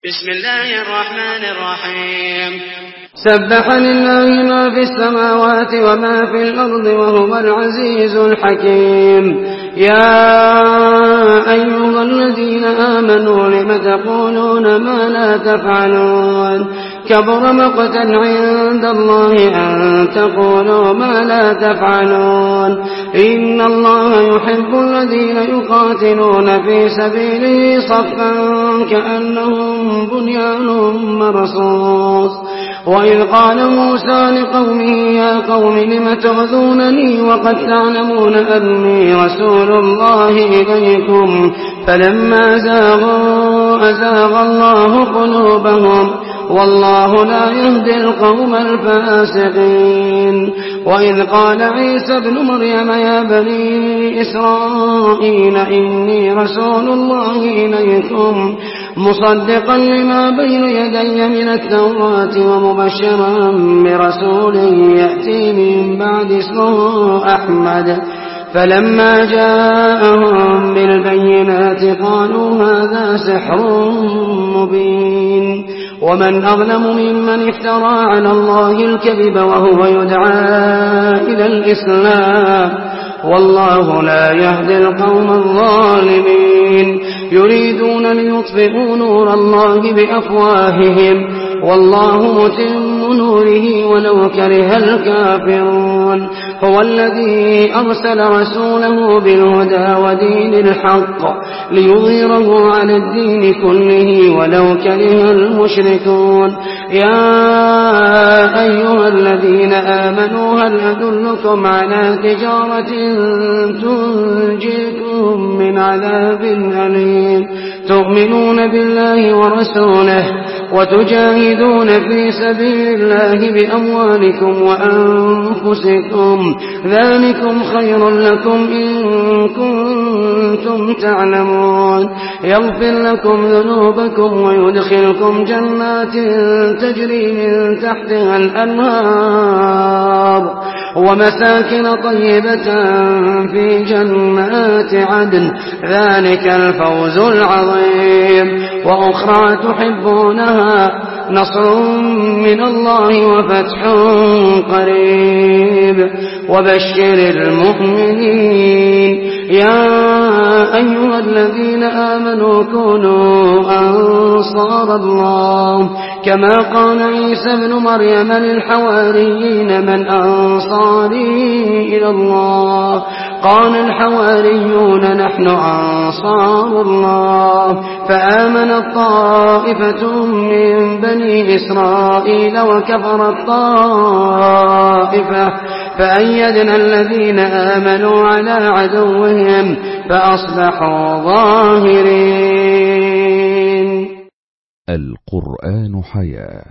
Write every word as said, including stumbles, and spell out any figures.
بسم الله الرحمن الرحيم. سبح لله ما في السماوات وما في الأرض وهو العزيز الحكيم. يا أيها الذين آمنوا لم تقولون ما لا تفعلون كبر مقتا عند الله أن تقولوا ما لا تفعلون إن الله يحب الذين يقاتلون في سبيله صفا كأنهم بنيان مرصوص. وإذ قال موسى لقومه يا قوم لم تؤذونني وقد تعلمون أني رسول الله إليكم فلما زاغوا أزاغ الله قلوبهم والله لا يهدي القوم الفاسقين. وإذ قال عيسى ابن مريم يا بني إسرائيل إني رسول الله إليكم مصدقا لما بين يدي من التوراة ومبشرا برسول يأتي من بعد اسمه أحمد. فلما جاءهم بالبينات قالوا هذا سحر مبين. ومن أظلم ممن افترى على الله الكذب وهو يدعى إلى الإسلام والله لا يهدي القوم الظالمين. يريدون ليطفئوا نور الله بأفواههم والله متم نوره ولو كره الكافرون. هو الذي أرسل رسوله بالهدى ودين الحق ليظهره على الدين كله ولو كره المشركون. يا أيها الذين آمنوا هل أدلكم على تجارة تنجيكم من عذاب أليم تؤمنون بالله ورسوله وتجاهدون في سبيل الله بأموالكم وأنفسكم ذلكم خير لكم إن كنتم تعلمون. يغفر لكم ذنوبكم ويدخلكم جنات تجري من تحتها الأنهار ومساكن طيبة في جنات عدن ذلك الفوز العظيم. وأخرى تحبونها نصر من الله وفتح قريب وبشر المؤمنين. يا أيها الذين آمنوا كونوا أنصار الله كما قال عيسى ابن مريم للحواريين من أنصاري إلى الله قال الحواريون نحن أنصار الله. فآمنت طائفة من بني إسرائيل وكفرت طائفة فأيدنا الذين آمنوا على عدوهم فأصبحوا ظاهرين. القرآن حياة.